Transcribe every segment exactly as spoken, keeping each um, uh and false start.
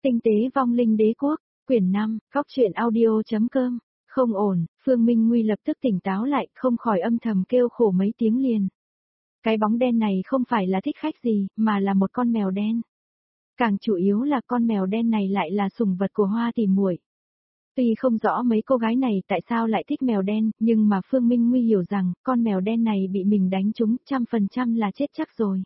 Tinh tế vong linh đế quốc, quyển năm, góc truyện audio.com, không ổn, Phương Minh Nguy lập tức tỉnh táo lại, không khỏi âm thầm kêu khổ mấy tiếng liền. Cái bóng đen này không phải là thích khách gì, mà là một con mèo đen. Càng chủ yếu là con mèo đen này lại là sủng vật của Hoa Tỷ Muội. Tuy không rõ mấy cô gái này tại sao lại thích mèo đen, nhưng mà Phương Minh Nguy hiểu rằng, con mèo đen này bị mình đánh trúng, trăm phần trăm là chết chắc rồi.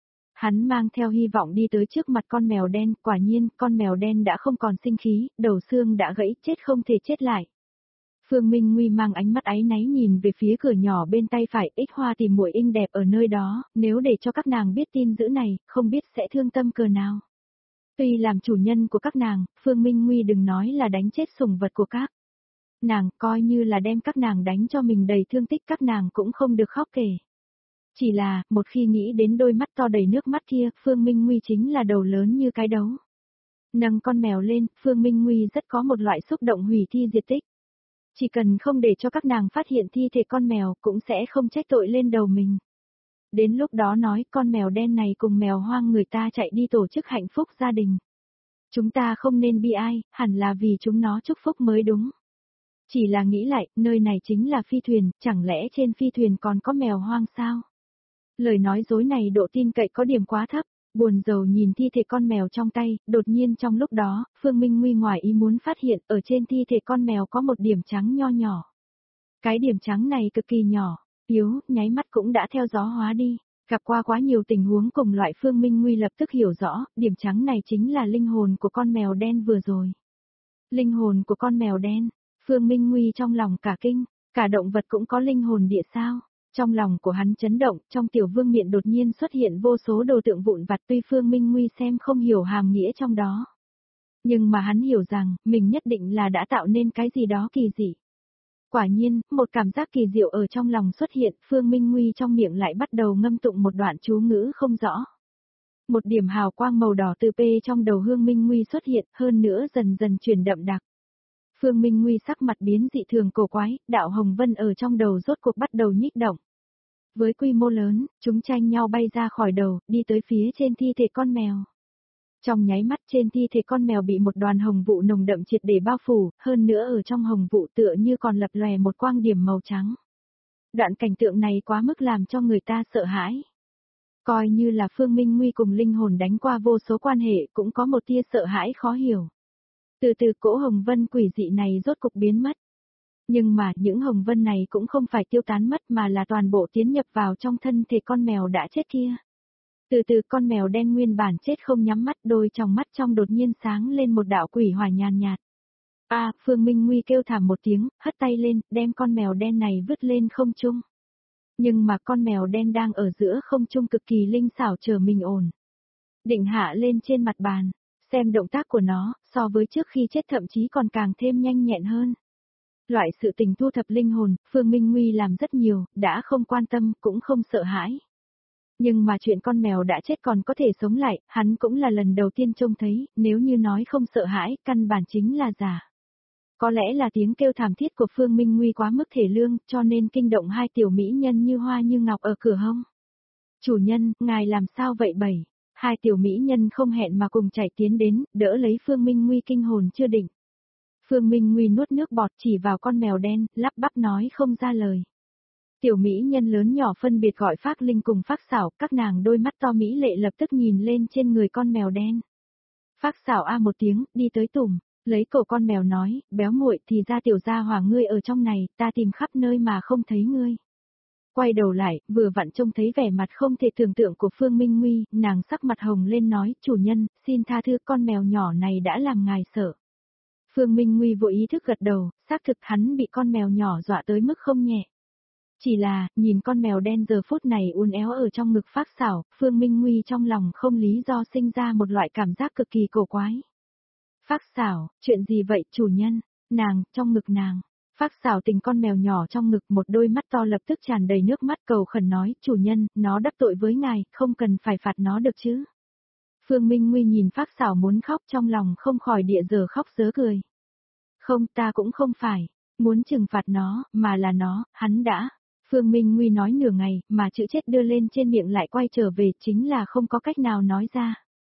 Hắn mang theo hy vọng đi tới trước mặt con mèo đen, quả nhiên, con mèo đen đã không còn sinh khí, đầu xương đã gãy, chết không thể chết lại. Phương Minh Nguy mang ánh mắt áy náy nhìn về phía cửa nhỏ bên tay phải, Ích Hoa Tỷ Muội inh đẹp ở nơi đó, nếu để cho các nàng biết tin dữ này, không biết sẽ thương tâm cỡ nào. Tuy làm chủ nhân của các nàng, Phương Minh Nguy đừng nói là đánh chết sủng vật của các nàng, coi như là đem các nàng đánh cho mình đầy thương tích các nàng cũng không được khóc kể. Chỉ là, một khi nghĩ đến đôi mắt to đầy nước mắt kia, Phương Minh Nguy chính là đầu lớn như cái đấu. Nâng con mèo lên, Phương Minh Nguy rất có một loại xúc động hủy thi diệt tích. Chỉ cần không để cho các nàng phát hiện thi thể con mèo cũng sẽ không trách tội lên đầu mình. Đến lúc đó nói con mèo đen này cùng mèo hoang người ta chạy đi tổ chức hạnh phúc gia đình. Chúng ta không nên bi ai, hẳn là vì chúng nó chúc phúc mới đúng. Chỉ là nghĩ lại, nơi này chính là phi thuyền, chẳng lẽ trên phi thuyền còn có mèo hoang sao? Lời nói dối này độ tin cậy có điểm quá thấp, buồn rầu nhìn thi thể con mèo trong tay, đột nhiên trong lúc đó, Phương Minh Nguy ngoài ý muốn phát hiện ở trên thi thể con mèo có một điểm trắng nho nhỏ. Cái điểm trắng này cực kỳ nhỏ, yếu, nháy mắt cũng đã theo gió hóa đi, gặp qua quá nhiều tình huống cùng loại Phương Minh Nguy lập tức hiểu rõ, điểm trắng này chính là linh hồn của con mèo đen vừa rồi. Linh hồn của con mèo đen, Phương Minh Nguy trong lòng cả kinh, cả động vật cũng có linh hồn địa sao? Trong lòng của hắn chấn động, trong tiểu vương miện đột nhiên xuất hiện vô số đồ tượng vụn vặt tuy Phương Minh Nguy xem không hiểu hàm nghĩa trong đó. Nhưng mà hắn hiểu rằng, mình nhất định là đã tạo nên cái gì đó kỳ dị. Quả nhiên, một cảm giác kỳ diệu ở trong lòng xuất hiện, Phương Minh Nguy trong miệng lại bắt đầu ngâm tụng một đoạn chú ngữ không rõ. Một điểm hào quang màu đỏ từ pê trong đầu Hương Minh Nguy xuất hiện, hơn nữa dần dần chuyển đậm đặc. Phương Minh Nguy sắc mặt biến dị thường cổ quái, đạo hồng vân ở trong đầu rốt cuộc bắt đầu nhích động. Với quy mô lớn, chúng tranh nhau bay ra khỏi đầu, đi tới phía trên thi thể con mèo. Trong nháy mắt trên thi thể con mèo bị một đoàn hồng vụ nồng đậm triệt để bao phủ, hơn nữa ở trong hồng vụ tựa như còn lập lòe một quang điểm màu trắng. Đoạn cảnh tượng này quá mức làm cho người ta sợ hãi. Coi như là Phương Minh Nguy cùng linh hồn đánh qua vô số quan hệ cũng có một tia sợ hãi khó hiểu. Từ từ cỗ hồng vân quỷ dị này rốt cục biến mất. Nhưng mà những hồng vân này cũng không phải tiêu tán mất mà là toàn bộ tiến nhập vào trong thân thể con mèo đã chết kia. Từ từ con mèo đen nguyên bản chết không nhắm mắt, đôi trong mắt trong đột nhiên sáng lên một đạo quỷ hỏa nhàn nhạt. A, à, Phương Minh Nguy kêu thảm một tiếng, hất tay lên, đem con mèo đen này vứt lên không trung. Nhưng mà con mèo đen đang ở giữa không trung cực kỳ linh xảo chờ mình ổn. Định hạ lên trên mặt bàn, xem động tác của nó, so với trước khi chết thậm chí còn càng thêm nhanh nhẹn hơn. Loại sự tình thu thập linh hồn, Phương Minh Nguy làm rất nhiều, đã không quan tâm, cũng không sợ hãi. Nhưng mà chuyện con mèo đã chết còn có thể sống lại, hắn cũng là lần đầu tiên trông thấy, nếu như nói không sợ hãi, căn bản chính là giả. Có lẽ là tiếng kêu thảm thiết của Phương Minh Nguy quá mức thể lương, cho nên kinh động hai tiểu mỹ nhân như hoa như ngọc ở cửa hông. Chủ nhân, ngài làm sao vậy bảy? Hai tiểu mỹ nhân không hẹn mà cùng chạy tiến đến, đỡ lấy Phương Minh Nguy kinh hồn chưa định. Phương Minh Nguy nuốt nước bọt chỉ vào con mèo đen, lắp bắp nói không ra lời. Tiểu mỹ nhân lớn nhỏ phân biệt gọi Phác Linh cùng Phác Xảo, các nàng đôi mắt to mỹ lệ lập tức nhìn lên trên người con mèo đen. Phác Xảo a một tiếng, đi tới tủm, lấy cổ con mèo nói, béo muội thì ra tiểu gia hỏa ngươi ở trong này, ta tìm khắp nơi mà không thấy ngươi. Quay đầu lại, vừa vặn trông thấy vẻ mặt không thể tưởng tượng của Phương Minh Nguy, nàng sắc mặt hồng lên nói, chủ nhân, xin tha thứ con mèo nhỏ này đã làm ngài sợ. Phương Minh Nguy vội ý thức gật đầu, xác thực hắn bị con mèo nhỏ dọa tới mức không nhẹ. Chỉ là, nhìn con mèo đen giờ phút này uốn éo ở trong ngực Phác Xảo, Phương Minh Nguy trong lòng không lý do sinh ra một loại cảm giác cực kỳ cổ quái. Phác Xảo, chuyện gì vậy chủ nhân? Nàng, trong ngực nàng. Phác Xảo tình con mèo nhỏ trong ngực một đôi mắt to lập tức tràn đầy nước mắt cầu khẩn nói, chủ nhân, nó đắc tội với ngài, không cần phải phạt nó được chứ. Phương Minh Nguy nhìn Phác Xảo muốn khóc trong lòng không khỏi địa giờ khóc sớ cười. Không, ta cũng không phải, muốn trừng phạt nó, mà là nó, hắn đã. Phương Minh Nguy nói nửa ngày, mà chữ chết đưa lên trên miệng lại quay trở về chính là không có cách nào nói ra.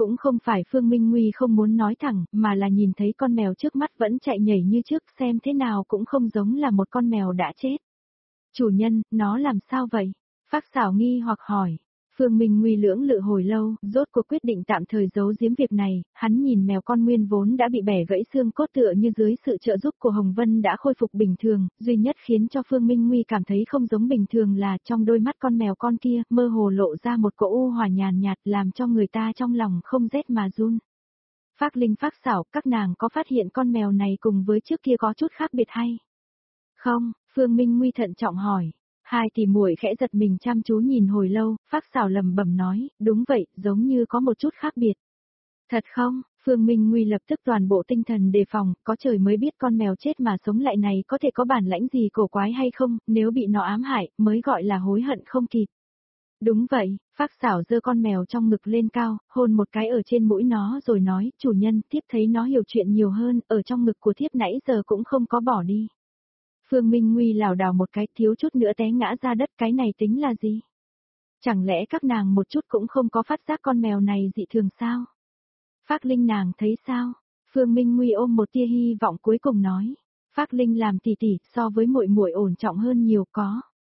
Cũng không phải Phương Minh Nguy không muốn nói thẳng, mà là nhìn thấy con mèo trước mắt vẫn chạy nhảy như trước, xem thế nào cũng không giống là một con mèo đã chết. Chủ nhân, nó làm sao vậy? Phác Xảo nghi hoặc hỏi. Phương Minh Nguy lưỡng lự hồi lâu, rốt cuộc quyết định tạm thời giấu giếm việc này, hắn nhìn mèo con nguyên vốn đã bị bẻ gãy xương cốt tựa như dưới sự trợ giúp của Hồng Vân đã khôi phục bình thường, duy nhất khiến cho Phương Minh Nguy cảm thấy không giống bình thường là trong đôi mắt con mèo con kia, mơ hồ lộ ra một cỗ u hòa nhàn nhạt làm cho người ta trong lòng không rét mà run. Phác Linh Phác Xảo, các nàng có phát hiện con mèo này cùng với trước kia có chút khác biệt hay? Không, Phương Minh Nguy thận trọng hỏi. Hai tỷ muội khẽ giật mình chăm chú nhìn hồi lâu, Phác Xảo lẩm bẩm nói, đúng vậy, giống như có một chút khác biệt. Thật không? Phương Minh Nguy lập tức toàn bộ tinh thần đề phòng, có trời mới biết con mèo chết mà sống lại này có thể có bản lãnh gì cổ quái hay không, nếu bị nó ám hại, mới gọi là hối hận không kịp. Đúng vậy, Phác Xảo giơ con mèo trong ngực lên cao, hôn một cái ở trên mũi nó rồi nói, chủ nhân, thiếp thấy nó hiểu chuyện nhiều hơn, ở trong ngực của thiếp nãy giờ cũng không có bỏ đi. Phương Minh Nguy lảo đảo một cái, thiếu chút nữa té ngã ra đất, cái này tính là gì? Chẳng lẽ các nàng một chút cũng không có phát giác con mèo này dị thường sao? Phác Linh nàng thấy sao? Phương Minh Nguy ôm một tia hy vọng cuối cùng nói. Phác Linh làm tỷ tỷ, so với muội muội ổn trọng hơn nhiều có.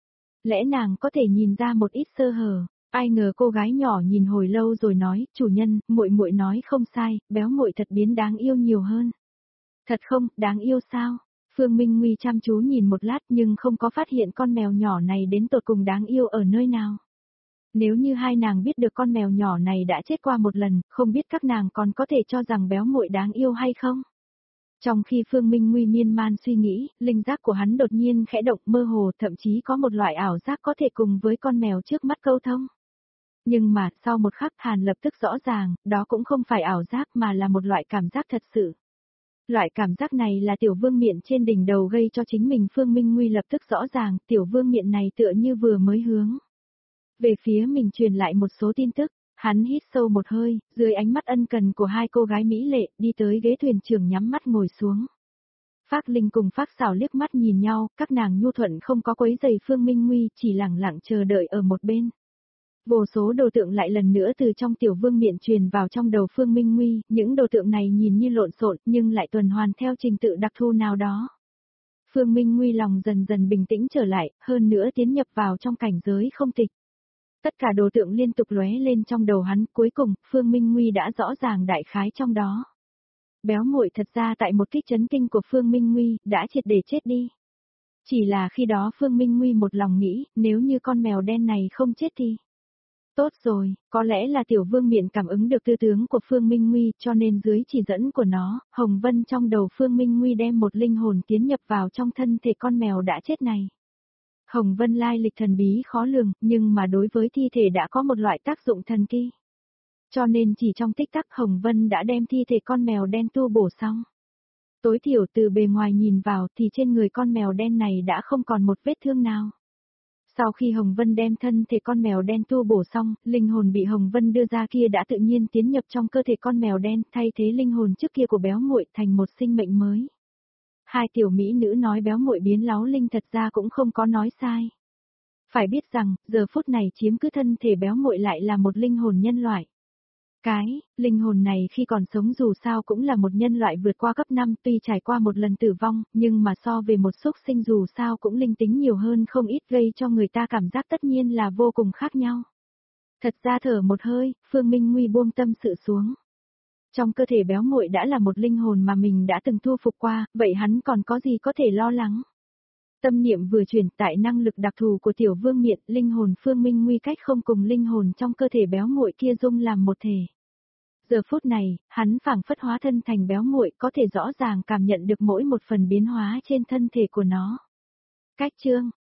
Lẽ nàng có thể nhìn ra một ít sơ hở, ai ngờ cô gái nhỏ nhìn hồi lâu rồi nói, chủ nhân, muội muội nói không sai, béo muội thật biến đáng yêu nhiều hơn. Thật không, đáng yêu sao? Phương Minh Nguy chăm chú nhìn một lát nhưng không có phát hiện con mèo nhỏ này đến tột cùng đáng yêu ở nơi nào. Nếu như hai nàng biết được con mèo nhỏ này đã chết qua một lần, không biết các nàng còn có thể cho rằng béo muội đáng yêu hay không? Trong khi Phương Minh Nguy miên man suy nghĩ, linh giác của hắn đột nhiên khẽ động mơ hồ, thậm chí có một loại ảo giác có thể cùng với con mèo trước mắt câu thông. Nhưng mà, sau một khắc Hàn lập tức rõ ràng, đó cũng không phải ảo giác mà là một loại cảm giác thật sự. Loại cảm giác này là tiểu vương miện trên đỉnh đầu gây cho chính mình. Phương Minh Nguy lập tức rõ ràng, tiểu vương miện này tựa như vừa mới hướng về phía mình truyền lại một số tin tức. Hắn hít sâu một hơi, dưới ánh mắt ân cần của hai cô gái mỹ lệ, đi tới ghế thuyền trưởng nhắm mắt ngồi xuống. Phác Linh cùng Phác Xảo liếc mắt nhìn nhau, các nàng nhu thuận không có quấy rầy Phương Minh Nguy, chỉ lặng lặng chờ đợi ở một bên. Vô số đồ tượng lại lần nữa từ trong tiểu vương miện truyền vào trong đầu Phương Minh Nguy, những đồ tượng này nhìn như lộn xộn nhưng lại tuần hoàn theo trình tự đặc thù nào đó. Phương Minh Nguy lòng dần dần bình tĩnh trở lại, hơn nữa tiến nhập vào trong cảnh giới không tịch. Tất cả đồ tượng liên tục lóe lên trong đầu hắn, cuối cùng, Phương Minh Nguy đã rõ ràng đại khái trong đó. Béo muội thật ra tại một kích chấn kinh của Phương Minh Nguy, đã triệt để chết đi. Chỉ là khi đó Phương Minh Nguy một lòng nghĩ, nếu như con mèo đen này không chết thì... Tốt rồi, có lẽ là tiểu vương miện cảm ứng được tư tướng của Phương Minh Nguy cho nên dưới chỉ dẫn của nó, Hồng Vân trong đầu Phương Minh Nguy đem một linh hồn tiến nhập vào trong thân thể con mèo đã chết này. Hồng Vân lai lịch thần bí khó lường, nhưng mà đối với thi thể đã có một loại tác dụng thần kỳ. Cho nên chỉ trong tích tắc Hồng Vân đã đem thi thể con mèo đen tu bổ xong. Tối thiểu từ bề ngoài nhìn vào thì trên người con mèo đen này đã không còn một vết thương nào. Sau khi Hồng Vân đem thân thể con mèo đen tu bổ xong, linh hồn bị Hồng Vân đưa ra kia đã tự nhiên tiến nhập trong cơ thể con mèo đen, thay thế linh hồn trước kia của béo muội thành một sinh mệnh mới. Hai tiểu mỹ nữ nói béo muội biến láo linh thật ra cũng không có nói sai. Phải biết rằng, giờ phút này chiếm cứ thân thể béo muội lại là một linh hồn nhân loại. Cái, linh hồn này khi còn sống dù sao cũng là một nhân loại vượt qua cấp năm, tuy trải qua một lần tử vong, nhưng mà so về một xúc sinh dù sao cũng linh tính nhiều hơn không ít, gây cho người ta cảm giác tất nhiên là vô cùng khác nhau. Thật ra thở một hơi, Phương Minh Nguy buông tâm sự xuống. Trong cơ thể béo muội đã là một linh hồn mà mình đã từng thu phục qua, vậy hắn còn có gì có thể lo lắng? Tâm niệm vừa chuyển, tại năng lực đặc thù của tiểu vương miện, linh hồn Phương Minh Nguy cách không cùng linh hồn trong cơ thể béo muội kia dung làm một thể. Giờ phút này, hắn phảng phất hóa thân thành béo muội, có thể rõ ràng cảm nhận được mỗi một phần biến hóa trên thân thể của nó. Cách chương